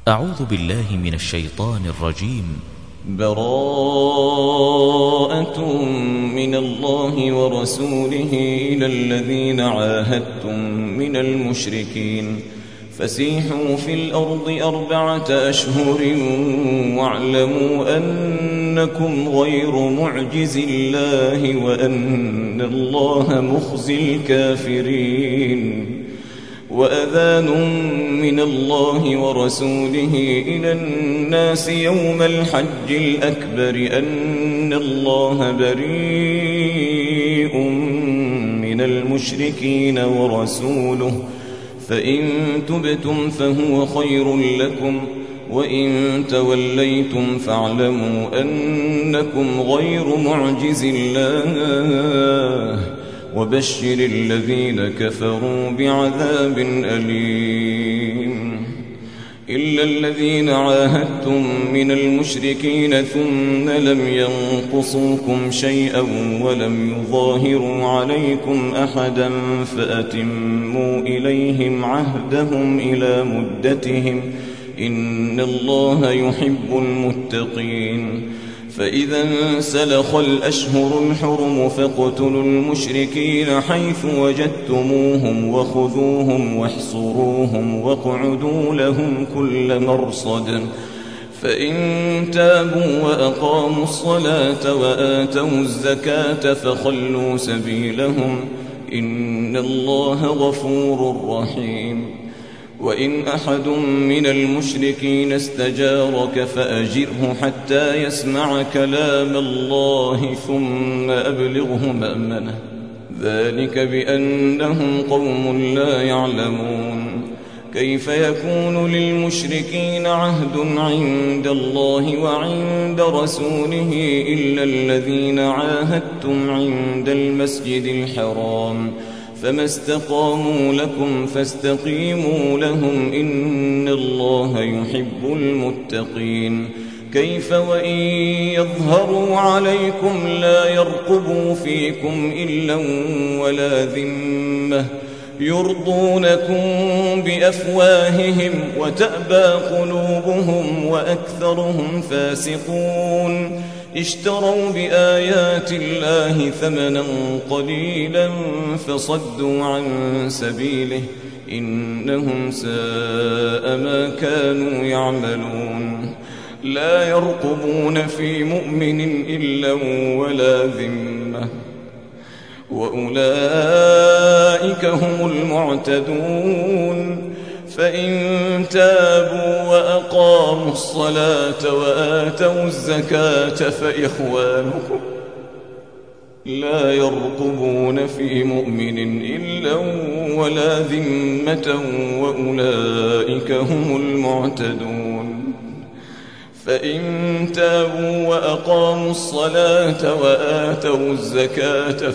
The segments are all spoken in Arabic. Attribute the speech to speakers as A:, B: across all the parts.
A: أعوذ بالله من الشيطان الرجيم.
B: براءة من الله ورسوله إلى الذين عاهدتم من المشركين فسيحوا في الأرض 4 أشهر واعلموا أنكم غير معجز الله وأن الله مخزي الكافرين. وأذان من الله ورسوله إلى الناس يوم الحج الأكبر أن الله بريء من المشركين ورسوله فإن تبتم فهو خير لكم وإن توليتم فاعلموا أنكم غير معجز الله وبشر الذين كفروا بعذاب أليم. إلا الذين عاهدتم من المشركين ثم لم ينقصوكم شيئا ولم يظاهروا عليكم أحدا فأتموا إليهم عهدهم إلى مدتهم إن الله يحب المتقين. فإذا انسلخ الأشهر الحرم فاقتلوا المشركين حيث وجدتموهم وخذوهم واحصروهم واقعدوا لهم كل مرصد فإن تابوا وأقاموا الصلاة وآتوا الزكاة فخلوا سبيلهم إن الله غفور رحيم. وإن أحد من المشركين استجارك فأجره حتى يسمع كلام الله ثم أبلغه مأمنه ذلك بأنهم قوم لا يعلمون. كيف يكون للمشركين عهد عند الله وعند رسوله إلا الذين عاهدتم عند المسجد الحرام فما استقاموا لكم فاستقيموا لهم إن الله يحب المتقين. كيف وإن يظهروا عليكم لا يرقبوا فيكم إلا ولا ذمة يرضونكم بأفواههم وتأبى قلوبهم وأكثرهم فاسقون. اشتروا بآيات الله ثمنا قليلا فصدوا عن سبيله إنهم ساء ما كانوا يعملون. لا يرقبون في مؤمن إلا ولا ذمة وأولئك هم المعتدون. فإن تابوا وأقاموا الصلاة وآتوا الزكاة فإخوانكم لا يرقبون في مؤمن إلا ولا ذمة وأولئك هم المعتدون. فإن تابوا وأقاموا الصلاة وآتوا الزكاة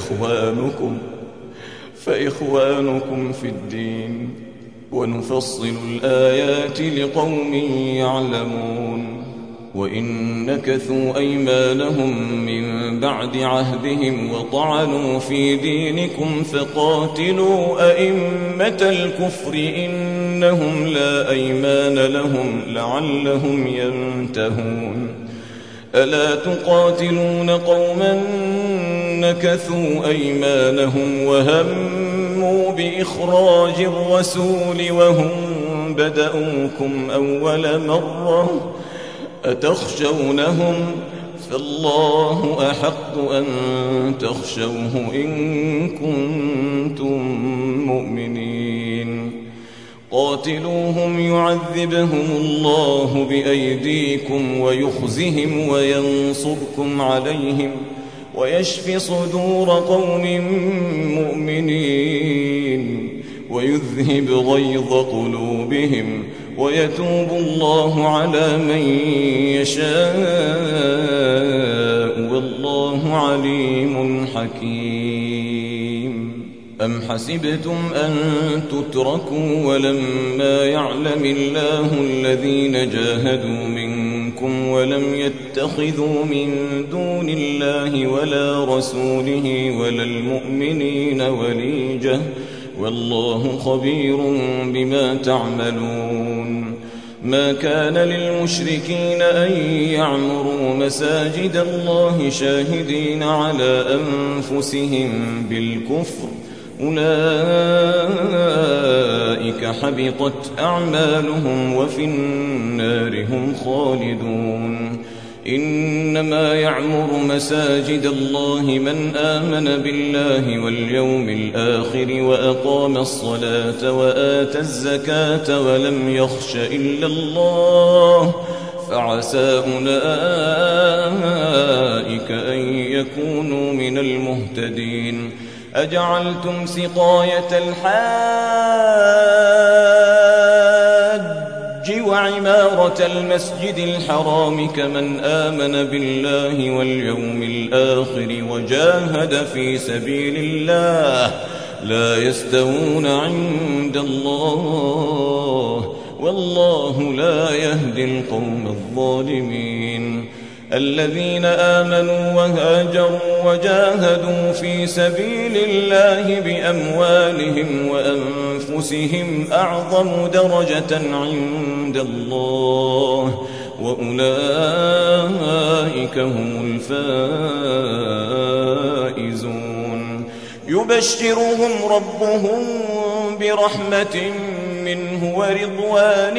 B: فإخوانكم في الدين ونفصل الآيات لقوم يعلمون. وإن نكثوا أيمانهم من بعد عهدهم وطعنوا في دينكم فقاتلوا أئمة الكفر إنهم لا أيمان لهم لعلهم ينتهون. ألا تقاتلون قوما نكثوا أيمانهم وهموا بإخراج الرسول وهم بدأوكم أول مرة أتخشونهم فالله أحق أن تخشوه إن كنتم مؤمنين. قاتلوهم يعذبهم الله بأيديكم ويخزهم وينصركم عليهم ويشفي صدور قوم مؤمنين ويذهب غيظ قلوبهم ويتوب الله على من يشاء والله عليم حكيم. أم حسبتم أن تتركوا ولما يعلم الله الذين جاهدوا منكم ولم يتخذوا من دون الله ولا رسوله ولا المؤمنين وليجة والله خبير بما تعملون. ما كان للمشركين أن يعمروا مساجد الله شاهدين على أنفسهم بالكفر، أولئك حبطت أعمالهم وفي النار هم خالدون. إنما يعمر مساجد الله من آمن بالله واليوم الآخر وأقام الصلاة وآتى الزكاة ولم يخش إلا الله، فعسى أولئك أن يكونوا من المهتدين. أجعلتم سقاية الحاج وعمارة المسجد الحرام كمن آمن بالله واليوم الآخر وجاهد في سبيل الله لا يستوون عند الله، والله لا يهدي القوم الظالمين. الذين آمنوا وهاجروا وجاهدوا في سبيل الله بأموالهم وأنفسهم أعظم درجة عند الله، وأولئك هم الفائزون. يبشرهم ربهم برحمة منه ورضوان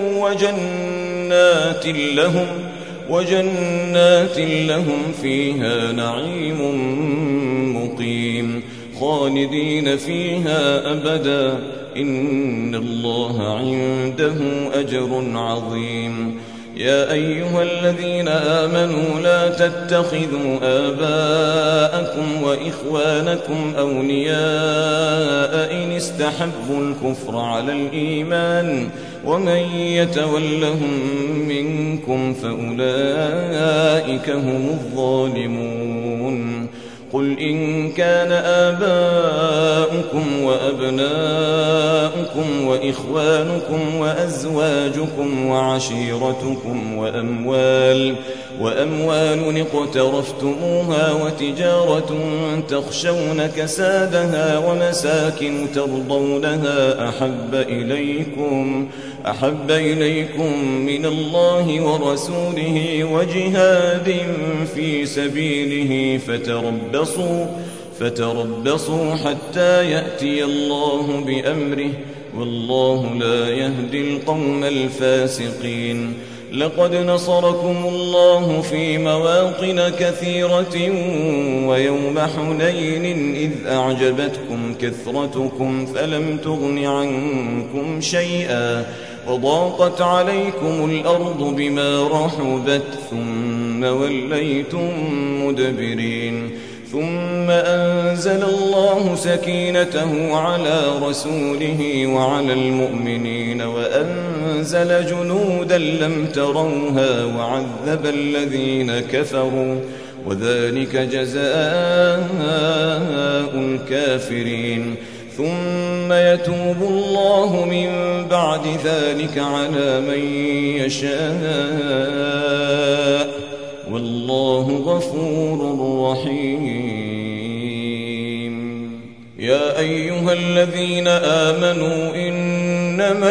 B: وجنات لهم فيها نعيم مقيم خالدين فيها أبدا، إن الله عنده أجر عظيم. يا أيها الذين آمنوا لا تتخذوا آباءكم وإخوانكم أولياء إن استحبوا الكفر على الإيمان، ومن يتولهم منكم فأولئك هم الظالمون. قل إن كان آباؤكم وأبناؤكم وإخوانكم وأزواجكم وعشيرتكم وأموال اقترفتموها وتجارة تخشون كسادها ومساكن ترضونها أحب إليكم من الله ورسوله وجهاد في سبيله فتربصوا حتى يأتي الله بأمره، والله لا يهدي القوم الفاسقين. لقد نصركم الله في مواطن كثيرة ويوم حنين إذ أعجبتكم كثرتكم فلم تغن عنكم شيئا وضاقت عليكم الأرض بما رحبت ثم وليتم مدبرين. ثم أنزل الله سكينته على رسوله وعلى المؤمنين وأنزل جنودا لم تروها وعذب الذين كفروا، وذلك جزاء الكافرين. ثم يتوب الله من بعد ذلك على من يشاء، والله غفور رحيم. يا أيها الذين آمنوا إنما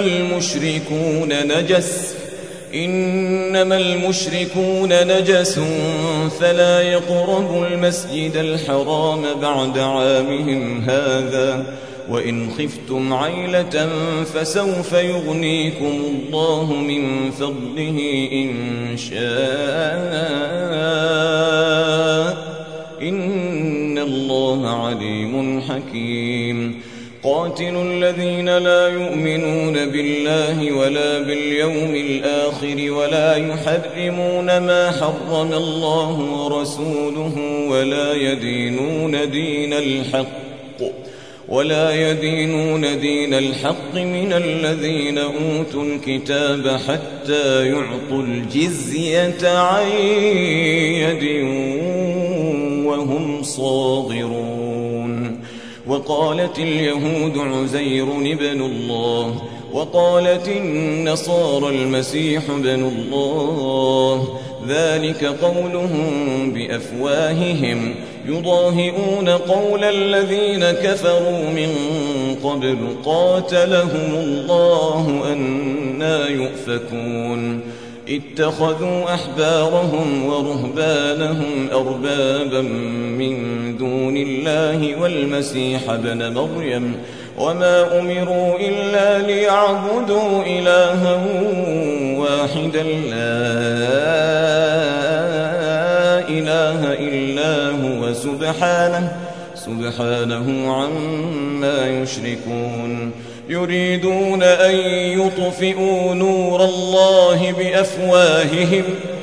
B: المشركون نجس فلا يقربوا المسجد الحرام بعد عامهم هذا، وإن خفتم عيلة فسوف يغنيكم الله من فضله إن شاء، إن الله عليم حكيم. قاتلوا الذين لا يؤمنون بالله ولا باليوم الآخر ولا يحرمون ما حرم الله ورسوله ولا يدينون دين الحق من الذين أوتوا الكتاب حتى يعطوا الجزية عن يد وهم صاغرون. وقالت اليهود عزير ابن الله وقالت النصارى المسيح ابن الله، ذلك قولهم بأفواههم يضاهئون قول الذين كفروا من قبل قاتلهم الله أنى يؤفكون. اتخذوا أحبارهم ورهبانهم أربابا من دون الله والمسيح ابن مريم، وما أمروا إلا ليعبدوا إلها واحدا لا إله إلا هو سبحانه عما يشركون. يريدون أن يطفئوا نور الله بأفواههم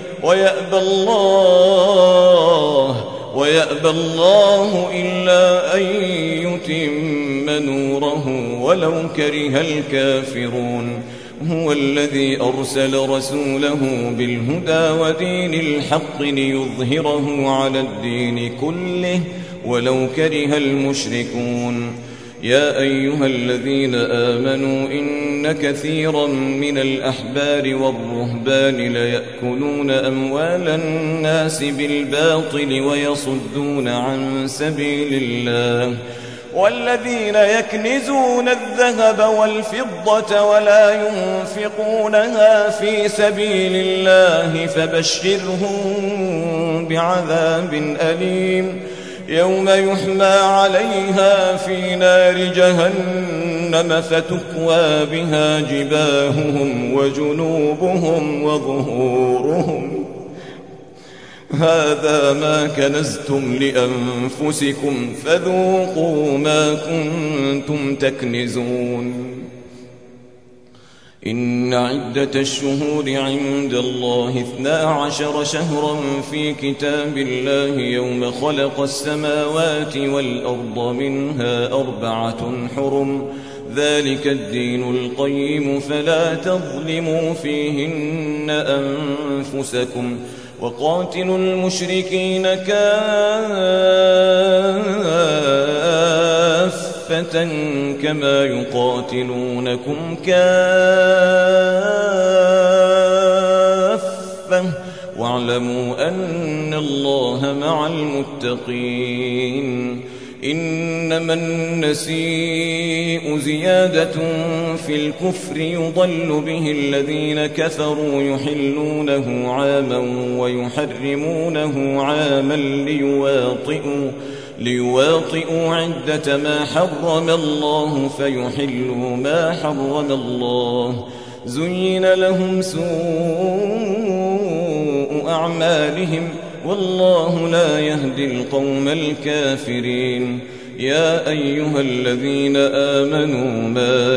B: ويأبى الله إلا أن يتم نوره ولو كره الكافرون. هو الذي أرسل رسوله بالهدى ودين الحق ليظهره على الدين كله ولو كره المشركون. يا أيها الذين آمنوا إن كثيرا من الأحبار والرهبان ليأكلون أموال الناس بالباطل ويصدون عن سبيل الله، والذين يكنزون الذهب والفضة ولا ينفقونها في سبيل الله فبشرهم بعذاب أليم يوم يحمى عليها في نار جهنم فتكوى بها جباههم وجنوبهم وظهورهم، هذا ما كنزتم لأنفسكم فذوقوا ما كنتم تكنزون. إن عدة الشهور عند الله 12 شهرا في كتاب الله يوم خلق السماوات والأرض منها 4 حرم، ذلك الدين القيم فلا تظلموا فيهن أنفسكم، وقاتلوا المشركين كافة كما يقاتلونكم كافة واعلموا أن الله مع المتقين. إنما النسيء زيادة في الكفر يضل به الذين كفروا يحلونه عاما ويحرمونه عاما ليواطئوا عدة ما حرم الله فيحلوا ما حرم الله. زين لهم سوء أعمالهم والله لا يهدي القوم الكافرين. يا أيها الذين آمنوا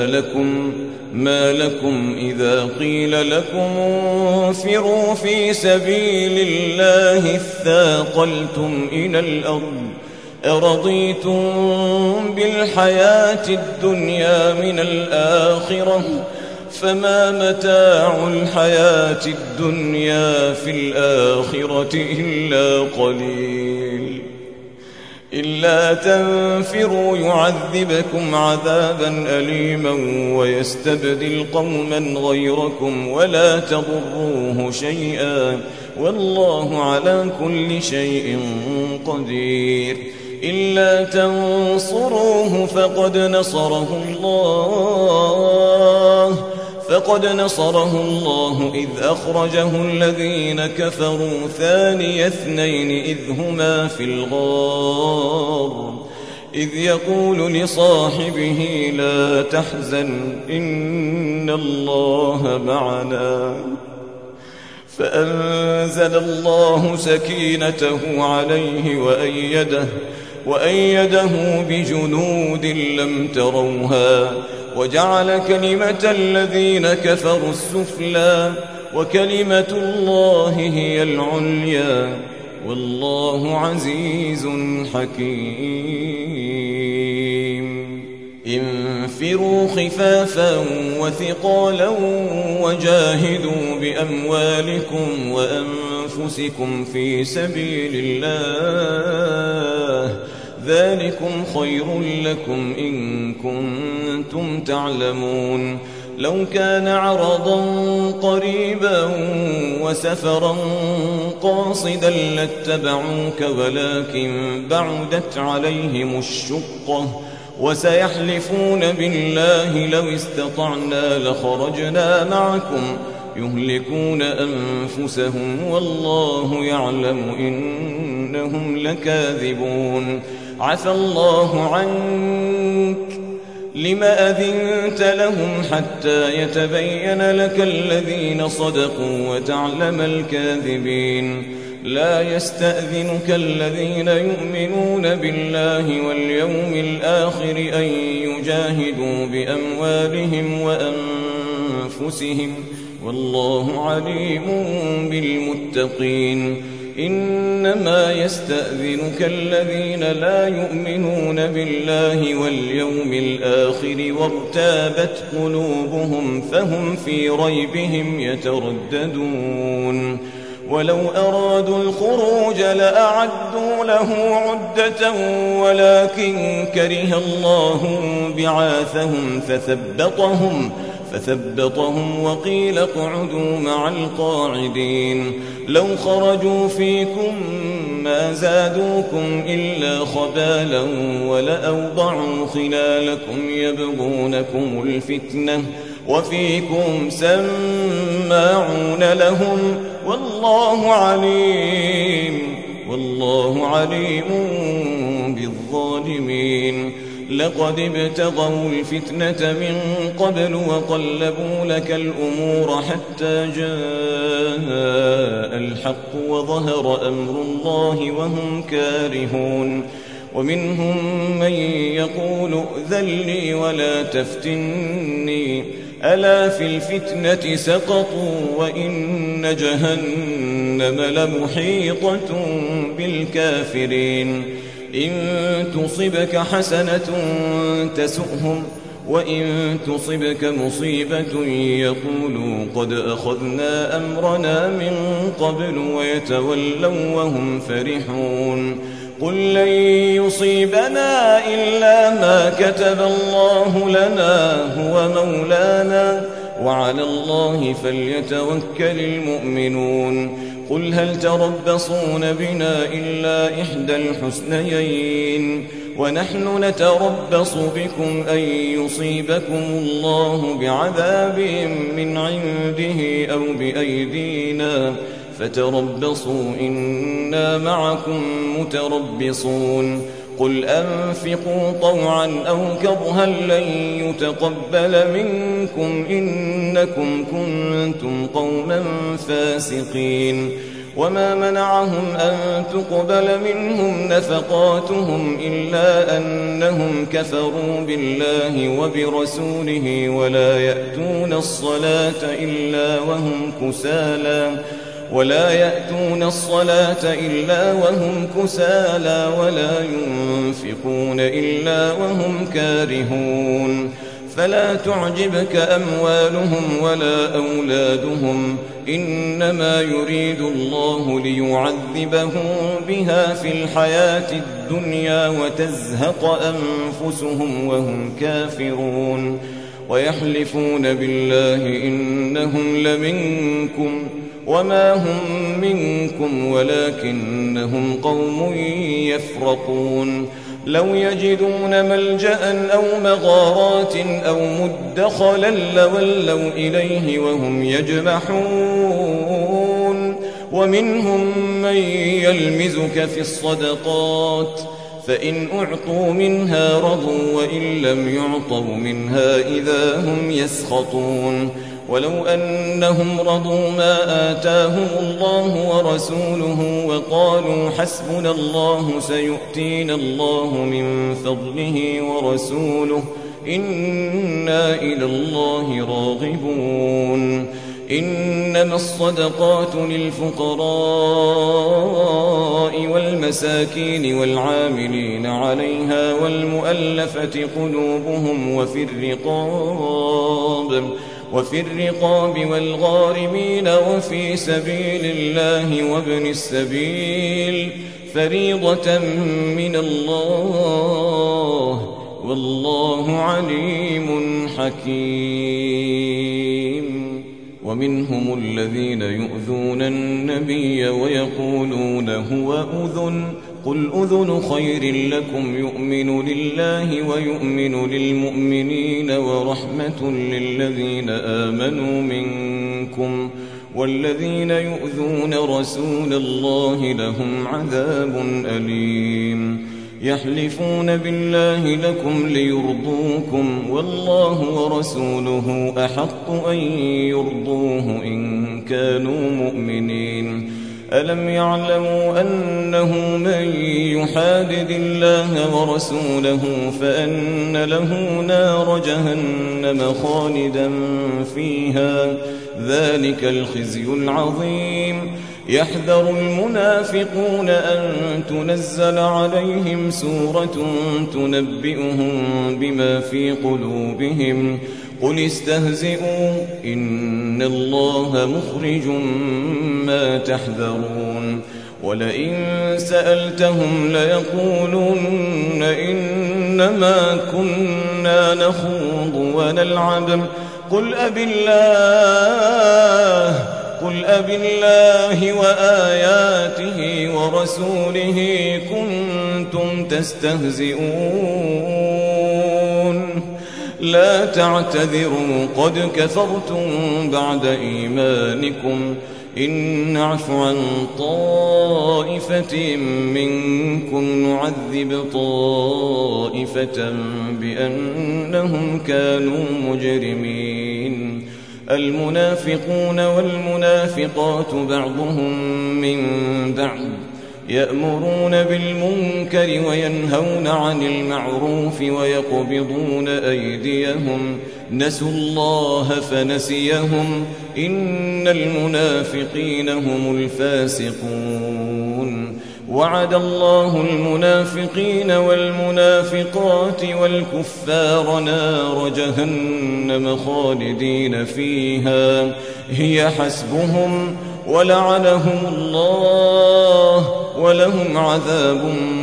B: ما لكم إذا قيل لكم انفروا في سبيل الله اثاقلتم إلى الأرض أرضيتم بالحياة الدنيا من الآخرة فما متاع الحياة الدنيا في الآخرة إلا قليل. إلا تنفروا يعذبكم عذابا أليما ويستبدل قوما غيركم ولا تضروه شيئا والله على كل شيء قدير. إلا تنصروه فقد نصره الله إذ أخرجه الذين كفروا ثاني اثنين إذ هما في الغار إذ يقول لصاحبه لا تحزن إن الله معنا فأنزل الله سكينته عليه وأيده بجنود لم تروها وجعل كلمة الذين كفروا السفلى وكلمة الله هي العليا والله عزيز حكيم. انفروا خفافا وثقالا وجاهدوا بأموالكم وأنفسكم في سبيل الله ذلكم خير لكم إن كنتم تعلمون. لو كان عرضا قريبا وسفرا قاصدا لاتبعوك ولكن بعدت عليهم الشقة وسيحلفون بالله لو استطعنا لخرجنا معكم يهلكون أنفسهم والله يعلم إنهم لكاذبون عفى الله عنك لم أذنت لهم حتى يتبين لك الذين صدقوا وتعلم الكاذبين لا يستأذنك الذين يؤمنون بالله واليوم الآخر أن يجاهدوا بأموالهم وأنفسهم والله عليم بالمتقين إنما يستأذنك الذين لا يؤمنون بالله واليوم الآخر وارتابت قلوبهم فهم في ريبهم يترددون ولو أرادوا الخروج لأعدوا له عدة ولكن كره الله بعاثهم فثبطهم وقيل اقعدوا مع القاعدين لو خرجوا فيكم ما زادوكم إلا خبالا ولأوضعوا خلالكم يبغونكم الفتنة وفيكم سماعون لهم والله عليم بالظالمين لقد ابتغوا الفتنة من قبل وقلبوا لك الأمور حتى جاء الحق وظهر أمر الله وهم كارهون ومنهم من يقول ائذن لي ولا تفتني ألا في الفتنة سقطوا وإن جهنم لمحيطة بالكافرين إن تصبك حسنة تسؤهم وإن تصبك مصيبة يقولوا قد أخذنا أمرنا من قبل ويتولوا وهم فرحون قل لن يصيبنا إلا ما كتب الله لنا هو مولانا وعلى الله فليتوكل المؤمنون قل هل تربصون بنا إلا إحدى الحسنيين ونحن نتربص بكم أن يصيبكم الله بعذاب من عنده أو بأيدينا فتربصوا إنا معكم متربصون قل أنفقوا طوعا أو كرها لن يتقبل منكم إنكم كنتم قوما فاسقين وما منعهم أن تقبل منهم نفقاتهم إلا أنهم كفروا بالله وبرسوله ولا يأتون الصلاة إلا وهم كسالى ولا ينفقون إلا وهم كارهون فلا تعجبك أموالهم ولا أولادهم إنما يريد الله ليعذبهم بها في الحياة الدنيا وتزهق أنفسهم وهم كافرون ويحلفون بالله إنهم لمنكم وما هم منكم ولكنهم قوم يفرقون لو يجدون ملجأ أو مغارات أو مدخلا لولوا إليه وهم يجمحون ومنهم من يلمزك في الصدقات فإن أعطوا منها رضوا وإن لم يعطوا منها إذا هم يسخطون ولو أنهم رضوا ما آتاهم الله ورسوله وقالوا حسبنا الله سيؤتينا الله من فضله ورسوله إنا إلى الله راغبون إنما الصدقات للفقراء والمساكين والعاملين عليها والمؤلفة قلوبهم وفي الرقاب والغارمين وفي سبيل الله وابن السبيل فريضة من الله والله عليم حكيم. ومنهم الذين يؤذون النبي ويقولون هو أذن، قل أذن خير لكم يؤمن لله ويؤمن للمؤمنين ورحمة للذين آمنوا منكم، والذين يؤذون رسول الله لهم عذاب أليم. يحلفون بالله لكم ليرضوكم والله ورسوله أحق أن يرضوه إن كانوا مؤمنين. ألم يعلموا أنه من يحادد الله ورسوله فأن له نار جهنم خالدا فيها، ذلك الخزي العظيم. يحذر المنافقون أن تنزل عليهم سورة تنبئهم بما في قلوبهم، قل استهزئوا إن الله مخرج ما تحذرون. ولئن سألتهم ليقولن إنما كنا نخوض ونلعب، قل أب الله وآياته ورسوله كنتم تستهزئون. لا تعتذروا قد كفرتم بعد إيمانكم، إن نعف عن طائفة منكم نعذب طائفة بأنهم كانوا مجرمين. المنافقون والمنافقات بعضهم من بعض، يأمرون بالمنكر وينهون عن المعروف ويقبضون أيديهم، نسوا الله فنسيهم، إن المنافقين هم الفاسقون. وعد الله المنافقين والمنافقات والكفار نار جهنم خالدين فيها هي حسبهم ولعنهم الله ولهم عذاب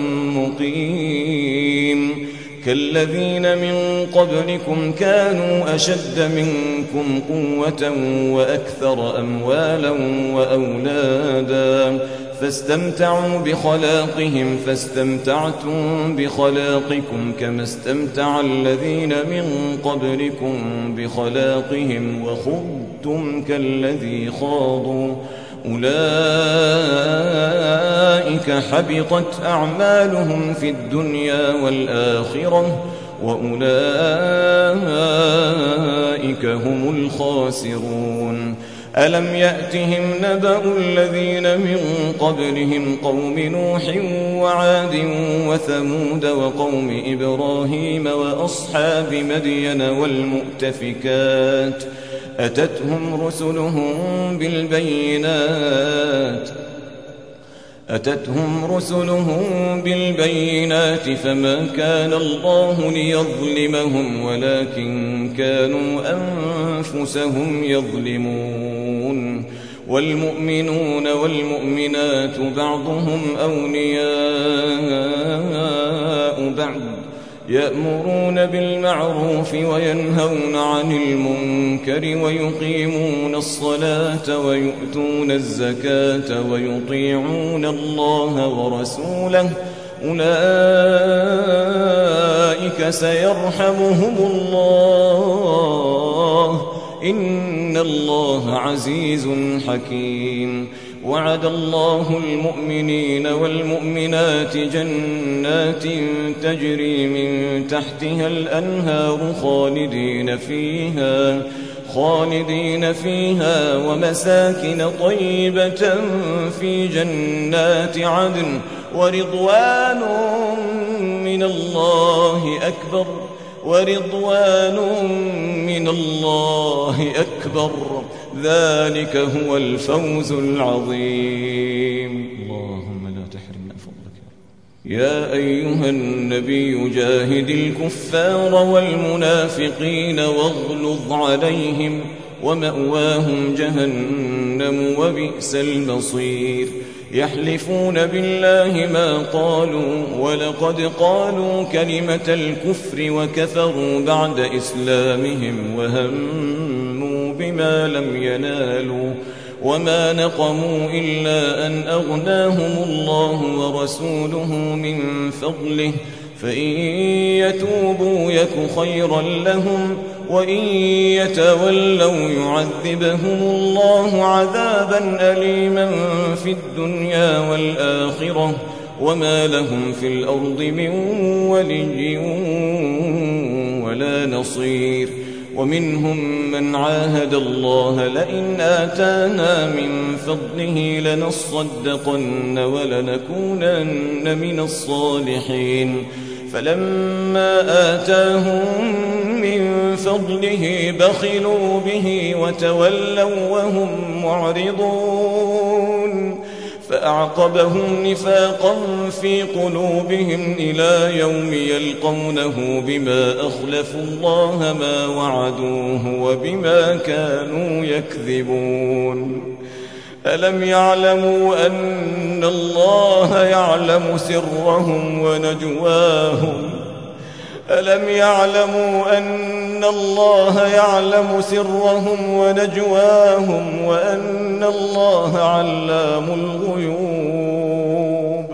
B: مقيم. كالذين من قبلكم كانوا أشد منكم قوة وأكثر أموالا وأولادا، فاستمتعوا بخلاقهم فاستمتعتم بخلاقكم كما استمتع الذين من قبلكم بخلاقهم وخضتم كالذي خاضوا، أولئك حبطت أعمالهم في الدنيا والآخرة وأولئك هم الخاسرون. ألم يأتهم نبأ الذين من قبلهم قوم نوح وعاد وثمود وقوم إبراهيم وأصحاب مدين والمؤتفكات، أتتهم رسلهم بالبينات فما كان الله ليظلمهم ولكن كانوا أنفسهم يظلمون. والمؤمنون والمؤمنات بعضهم أولياء بعض، يأمرون بالمعروف وينهون عن المنكر ويقيمون الصلاة ويؤتون الزكاة ويطيعون الله ورسوله، أولئك سيرحمهم الله، إن الله عزيز حكيم. وعد الله المؤمنين والمؤمنات جنات تجري من تحتها الأنهار خالدين فيها ومساكن طيبة في جنات عدن ورضوان من الله أكبر، ذلك هو الفوز العظيم. اللهم لا تحرمنا فضلك. يا أيها النبي جاهد الكفار والمنافقين واغلظ عليهم ومأواهم جهنم وبئس المصير. يحلفون بالله ما قالوا ولقد قالوا كلمة الكفر وكفروا بعد إسلامهم وهموا بما لم ينالوا وما نقموا إلا أن أغناهم الله ورسوله من فضله فإن يتوبوا يك خيرا لهم وإن يتولوا يعذبهم الله عذابا أليما في الدنيا والآخرة وما لهم في الأرض من ولي ولا نصير. ومنهم من عاهد الله لئن آتانا من فضله لنصدقن ولنكونن من الصالحين فلما آتاهم من فضله بخلوا به وتولوا وهم معرضون فأعقبهم نفاقا في قلوبهم إلى يوم يلقونه بما أخلفوا الله ما وعدوه وبما كانوا يكذبون. ألم يعلموا أن الله يعلم سرهم ونجواهم ألم يعلموا أن الله يعلم سرهم ونجواهم وأن الله علام الغيوب.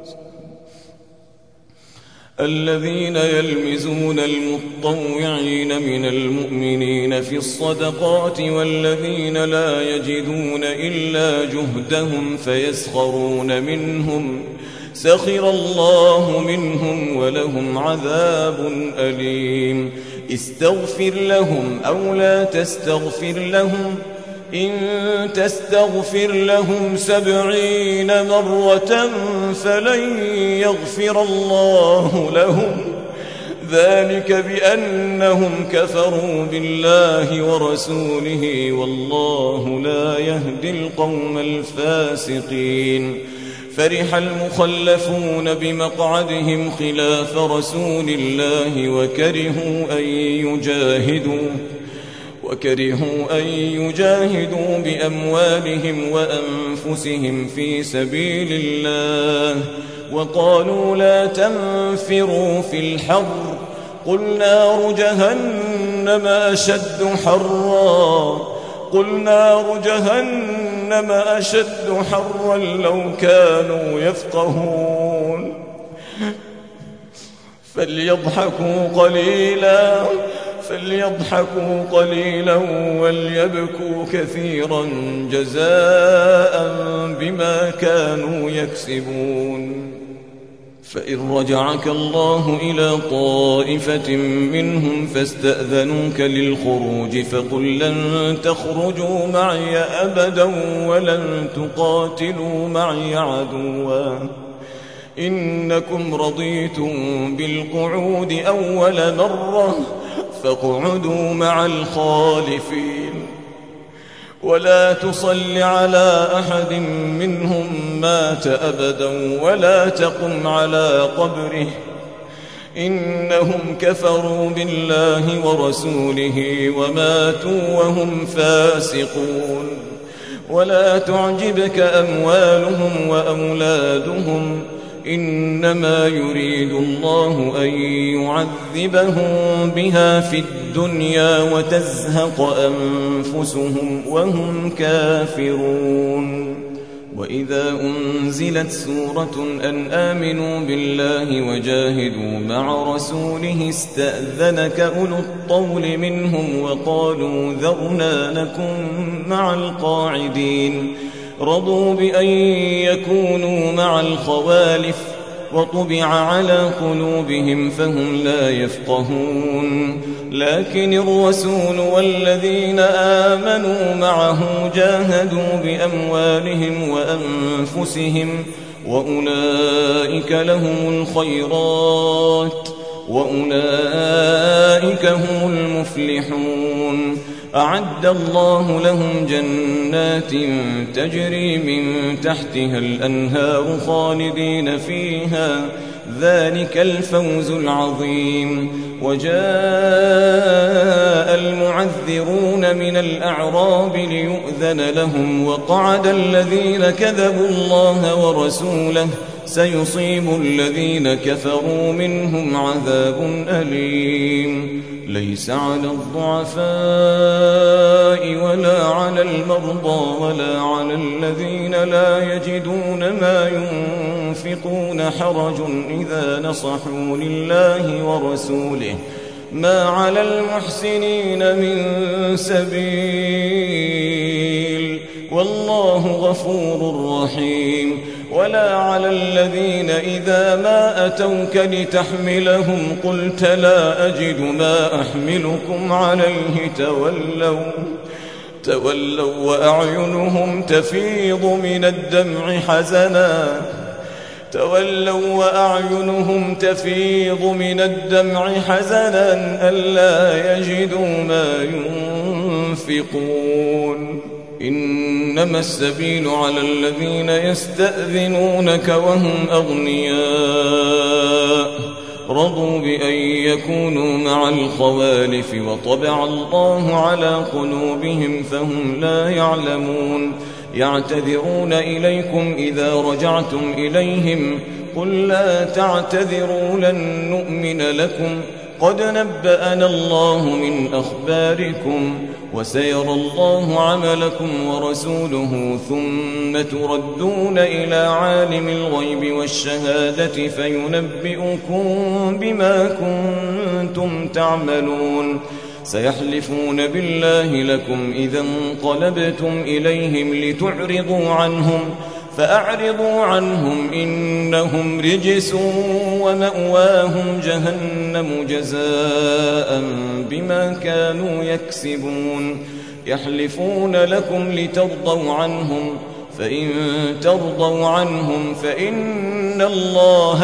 B: الذين يلمزون المطوعين من المؤمنين في الصدقات والذين لا يجدون إلا جهدهم فيسخرون منهم سخر الله منهم ولهم عذاب أليم. استغفر لهم أو لا تستغفر لهم إن تستغفر لهم 70 مرة فلن يغفر الله لهم ذلك بأنهم كفروا بالله ورسوله والله لا يهدي القوم الفاسقين. فرح المخلفون بمقعدهم خلاف رسول الله وكرهوا أن يجاهدوا بأموالهم وأنفسهم في سبيل الله وقالوا لا تنفروا في الحر قل نار جهنم أشد حرا لو كانوا يفقهون. فليضحكوا قليلا وليبكوا كثيرا جزاء بما كانوا يكسبون. فإن رجعك الله إلى طائفة منهم فاستأذنوك للخروج فقل لن تخرجوا معي أبدا ولن تقاتلوا معي عدوا إنكم رضيتم بالقعود أول مرة فاقعدوا مع الخالفين ولا تصل على أحد منهم مات أبدا ولا تقم على قبره إنهم كفروا بالله ورسوله وماتوا وهم فاسقون. ولا تعجبك أموالهم وأولادهم إنما يريد الله أن يعذبهم بها في الدنيا وتزهق أنفسهم وهم كافرون. وإذا أنزلت سورة أن آمنوا بالله وجاهدوا مع رسوله استأذنك أولو الطول منهم وقالوا ذرنا نكن مع القاعدين رضوا بأن يكونوا مع الخوالف وطبع على قلوبهم فهم لا يفقهون. لكن الرسول والذين آمنوا معه جاهدوا بأموالهم وأنفسهم وأولئك لهم الخيرات وأولئك هم المفلحون. أعد الله لهم جنات تجري من تحتها الأنهار خالدين فيها ذلك الفوز العظيم. وجاء المعذرون من الأعراب ليؤذن لهم وقعد الذين كذبوا الله ورسوله سيصيب الذين كفروا منهم عذاب أليم ليس على الضعفاء ولا على المرضى ولا على الذين لا يجدون ما ينفقون حرج إذا نصحوا لله ورسوله ما على المحسنين من سبيل والله غفور رحيم ولا على الذين إذا ما أتوك لتحملهم قلت لا أجد ما أحملكم عليه تولوا وأعينهم تفيض من الدمع حزنا ألا يجدوا ما ينفقون إنما السبيل على الذين يستأذنونك وهم أغنياء رضوا بأن يكونوا مع الخوالف وطبع الله على قلوبهم فهم لا يعلمون يعتذرون إليكم إذا رجعتم إليهم قل لا تعتذروا لن نؤمن لكم قد نبأنا الله من أخباركم وسيرى الله عملكم ورسوله ثم تردون إلى عالم الغيب والشهادة فينبئكم بما كنتم تعملون سيحلفون بالله لكم إذا انقلبتم إليهم لتعرضوا عنهم فأعرضوا عنهم إنهم رجس ومأواهم جهنم جزاء بما كانوا يكسبون يحلفون لكم لترضوا عنهم فإن ترضوا عنهم فإن الله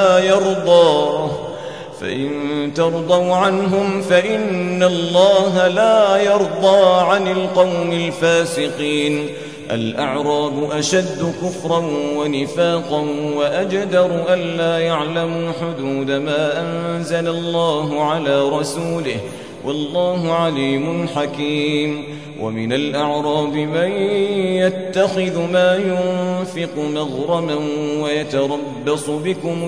B: لا يرضى عن القوم الفاسقين الأعراب أشد كفرا ونفاقا وأجدر ألا يعلموا حدود ما أنزل الله على رسوله والله عليم حكيم ومن الأعراب من يتخذ ما ينفق مغرما ويتربص بكم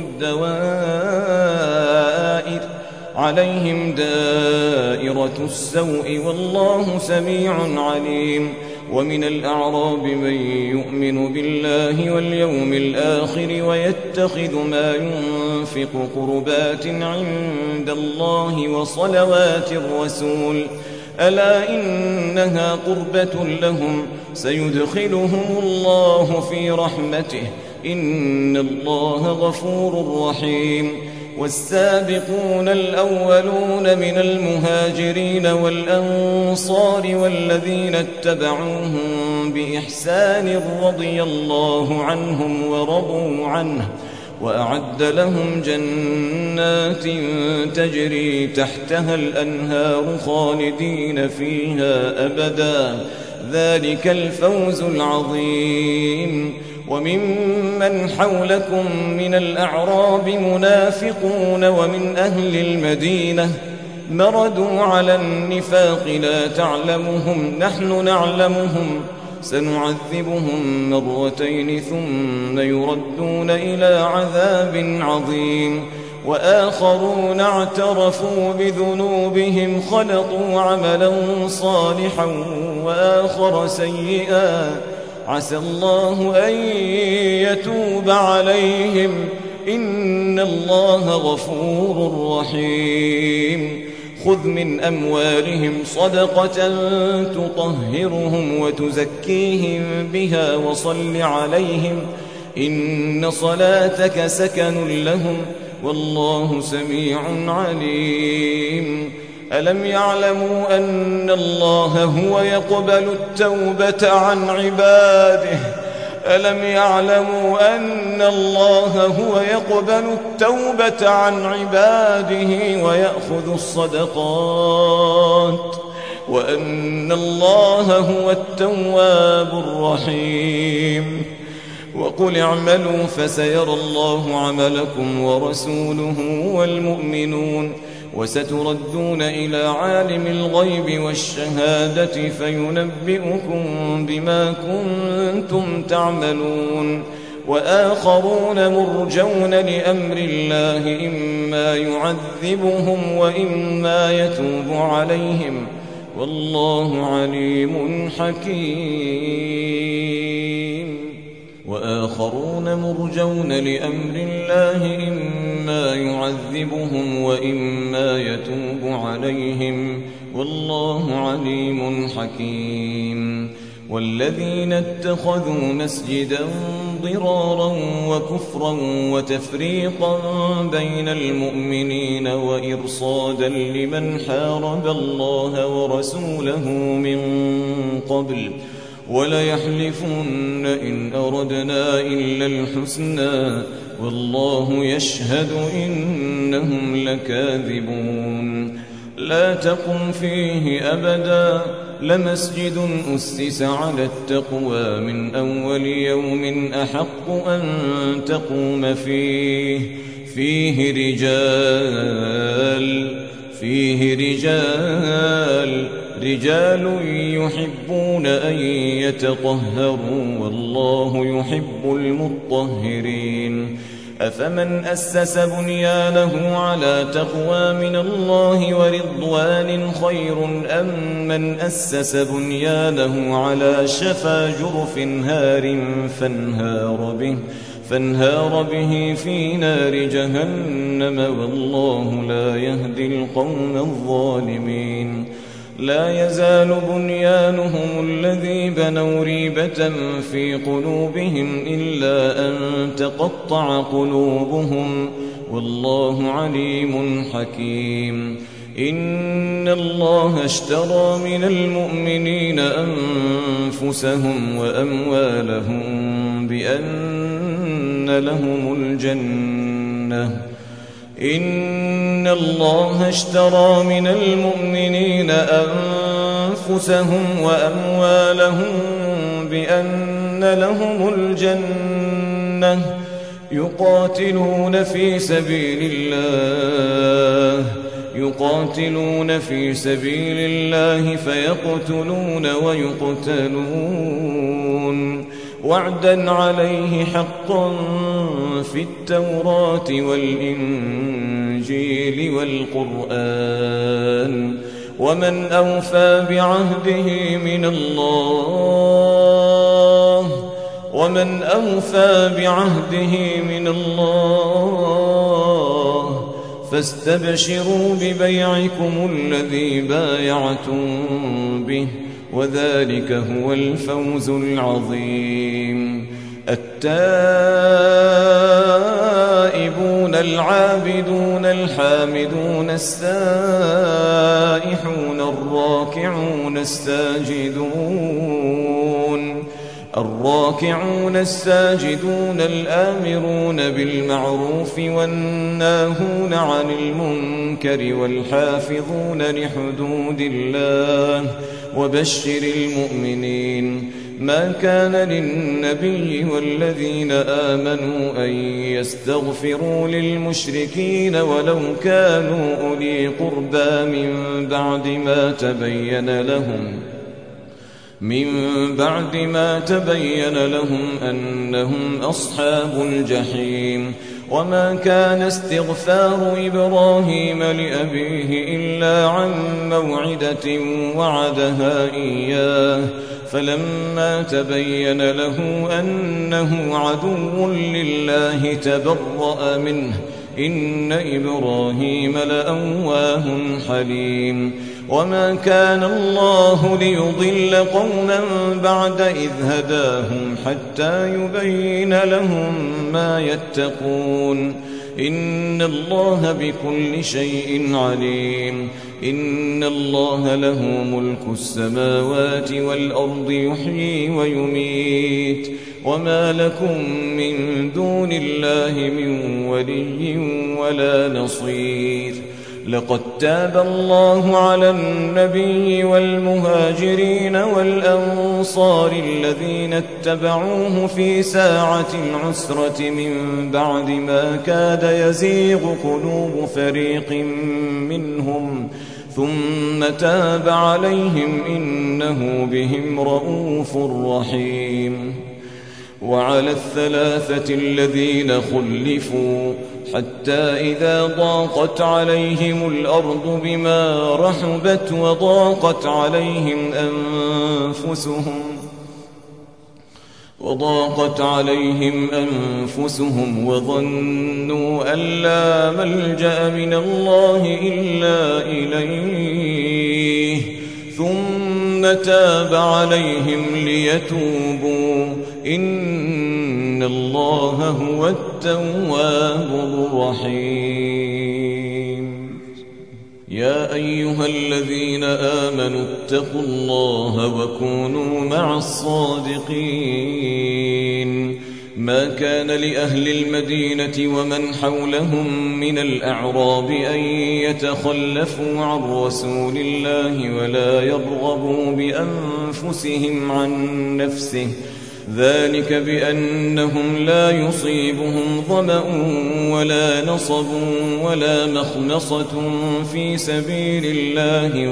B: الدوائر عليهم دائرة السوء والله سميع عليم ومن الأعراب من يؤمن بالله واليوم الآخر ويتخذ ما ينفق قربات عند الله وصلوات الرسول ألا إنها قربة لهم سيدخلهم الله في رحمته إن الله غفور رحيم والسابقون الأولون من المهاجرين والأنصار والذين اتبعوهم بإحسان رضي الله عنهم ورضوا عنه وأعد لهم جنات تجري تحتها الأنهار خالدين فيها أبدا ذلك الفوز العظيم وممن حولكم من الأعراب منافقون ومن أهل المدينة مردوا على النفاق لا تعلمهم نحن نعلمهم سنعذبهم مرتين ثم يردون إلى عذاب عظيم وآخرون اعترفوا بذنوبهم خلطوا عملا صالحا وآخر سيئا عسى الله أن يتوب عليهم إن الله غفور رحيم خذ من أموالهم صدقة تطهرهم وتزكيهم بها وصل عليهم إن صلاتك سكن لهم والله سميع عليم ألم يعلموا أن الله هو يقبل التوبة عن عباده ألم يعلموا أن الله هو يقبل التوبة عن عباده ويأخذ الصدقات وأن الله هو التواب الرحيم وقل اعملوا فسيرى الله عملكم ورسوله والمؤمنون وستردون إلى عالم الغيب والشهادة فينبئكم بما كنتم تعملون وآخرون مرجون لأمر الله إما يعذبهم وإما يتوب عليهم والله عليم حكيم وآخرون مرجون لأمر الله إما يعذبهم وإما يتوب عليهم والله عليم حكيم والذين اتخذوا مسجدا ضرارا وكفرا وتفريقا بين المؤمنين وإرصادا لمن حارب الله ورسوله من قبل وليحلفن إن أردنا إلا الحسنى والله يشهد إنهم لكاذبون لا تقم فيه أبدا لمسجد أسس على التقوى من أول يوم أحق أن تقوم فيه رجال يحبون أن يتطهروا والله يحب المطهرين أفمن أسس بنيانه على تقوى من الله ورضوان خير أم من أسس بنيانه على شفا جرف هار فانهار به في نار جهنم والله لا يهدي القوم الظالمين لا يزال بنيانهم الذي بنوا ريبة في قلوبهم إلا أن تقطع قلوبهم والله عليم حكيم إن الله اشترى من المؤمنين أنفسهم وأموالهم بأن لهم الجنة إن الله اشترى من المؤمنين أنفسهم وأموالهم بأن لهم الجنة يقاتلون في سبيل الله فيقتلون ويقتلون وعدا عليه حقا في التوراة والإنجيل والقرآن ومن أوفى بعهده من الله فاستبشروا ببيعكم الذي بايعتم به وذلك هو الفوز العظيم التائبون العابدون الحامدون السائحون الراكعون الساجدون الآمرون بالمعروف والناهون عن المنكر والحافظون لحدود الله وبشر المؤمنين ما كان للنبي والذين آمنوا أن يستغفروا للمشركين ولو كانوا أولي قربى من بعد ما تبين لهم أنهم أصحاب الجحيم وما كان استغفار إبراهيم لأبيه إلا عن موعدة وعدها إياه فلما تبين له أنه عدو لله تبرأ منه إن إبراهيم لأواه حليم وما كان الله ليضل قوما بعد إذ هداهم حتى يبين لهم ما يتقون إن الله بكل شيء عليم إن الله له ملك السماوات والأرض يحيي ويميت وما لكم من دون الله من ولي ولا نصير لقد تاب الله على النبي والمهاجرين والأنصار الذين اتبعوه في ساعة العسرة من بعد ما كاد يزيغ قلوب فريق منهم ثم تاب عليهم إنه بهم رءوف رحيم. وعلى الثلاثة الذين خلفوا حتى إذا ضاقت عليهم الأرض بما رحبت وضاقت عليهم أنفسهم وظنوا أن لا ملجأ من الله إلا إليه ثم تاب عليهم ليتوبوا إن الله هو التواب الرحيم. يا أيها الذين آمنوا اتقوا الله وكونوا مع الصادقين. ما كان لأهل المدينة ومن حولهم من الأعراب أن يتخلفوا عن رسول الله ولا يرغبوا بأنفسهم عن نفسه ذلك بأنهم لا يصيبهم ظمأ ولا نصب ولا مخمصة في سبيل الله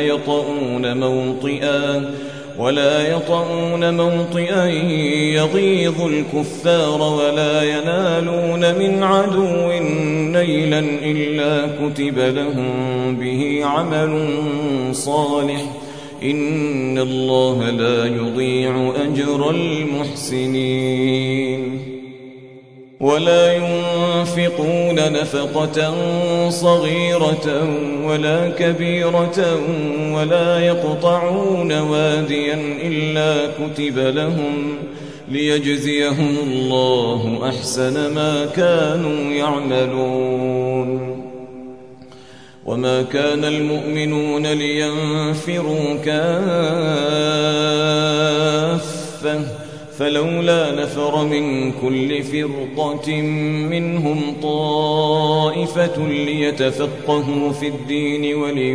B: ولا يطؤون موطئا يغيظ الكفار ولا ينالون من عدو نيلا إلا كتب لهم به عمل صالح إن الله لا يضيع أجر المحسنين. ولا ينفقون نفقة صغيرة ولا كبيرة ولا يقطعون واديا إلا كتب لهم ليجزيهم الله أحسن ما كانوا يعملون. وما كان المؤمنون لينفروا كافة فلولا نفر من كل فرقة منهم طائفة ليتفقهوا في الدين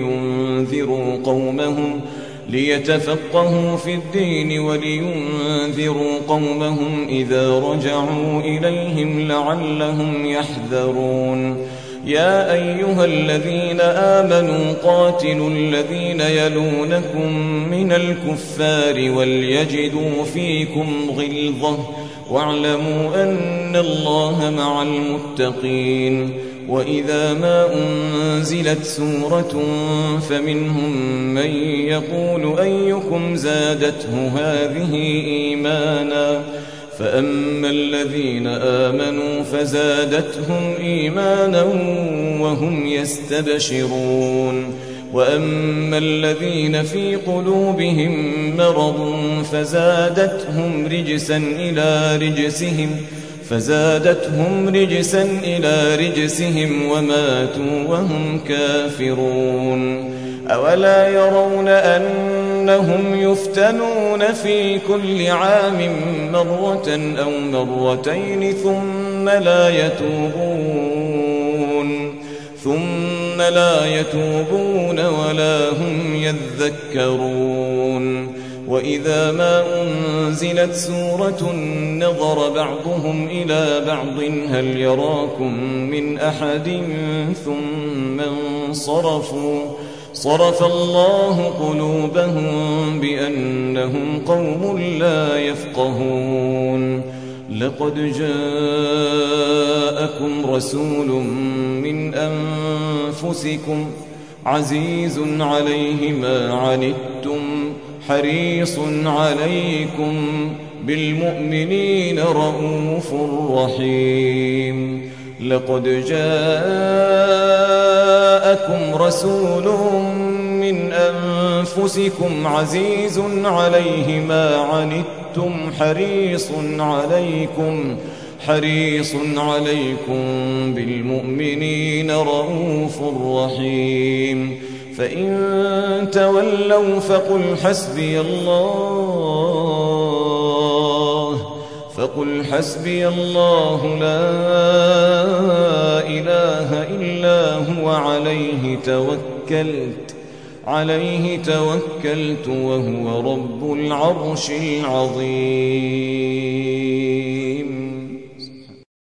B: ولينذروا قومهم إذا رجعوا إليهم لعلهم يحذرون. يا أيها الذين آمنوا قاتلوا الذين يلونكم من الكفار وليجدوا فيكم غلظة واعلموا أن الله مع المتقين. وإذا ما أنزلت سورة فمنهم من يقول أيكم زادته هذه إيمانا فأما الذين آمنوا فزادتهم إيمانا وهم يستبشرون وأما الذين في قلوبهم مرض فزادتهم رجسا إلى رجسهم وماتوا وهم كافرون. أولا يرون أنهم يفتنون في كل عام مرة أو مرتين ثم لا يتوبون ولا هم يذكرون. وإذا ما أنزلت سورة نظر بعضهم إلى بعض هل يراكم من أحد ثم انصرفوا صرف الله قلوبهم بأنهم قوم لا يفقهون. لقد جاءكم رسول من أنفسكم عزيز عليه ما عنتم حريص عليكم بالمؤمنين رءوف رحيم. لقد جاءكم رسول من أنفسكم عزيز عليه ما عنتم حريص عليكم بالمؤمنين رءوف رحيم. فإن تولوا فقل حسبي الله لا إله إلا هو عليه عليه توكلت وهو رب العرش العظيم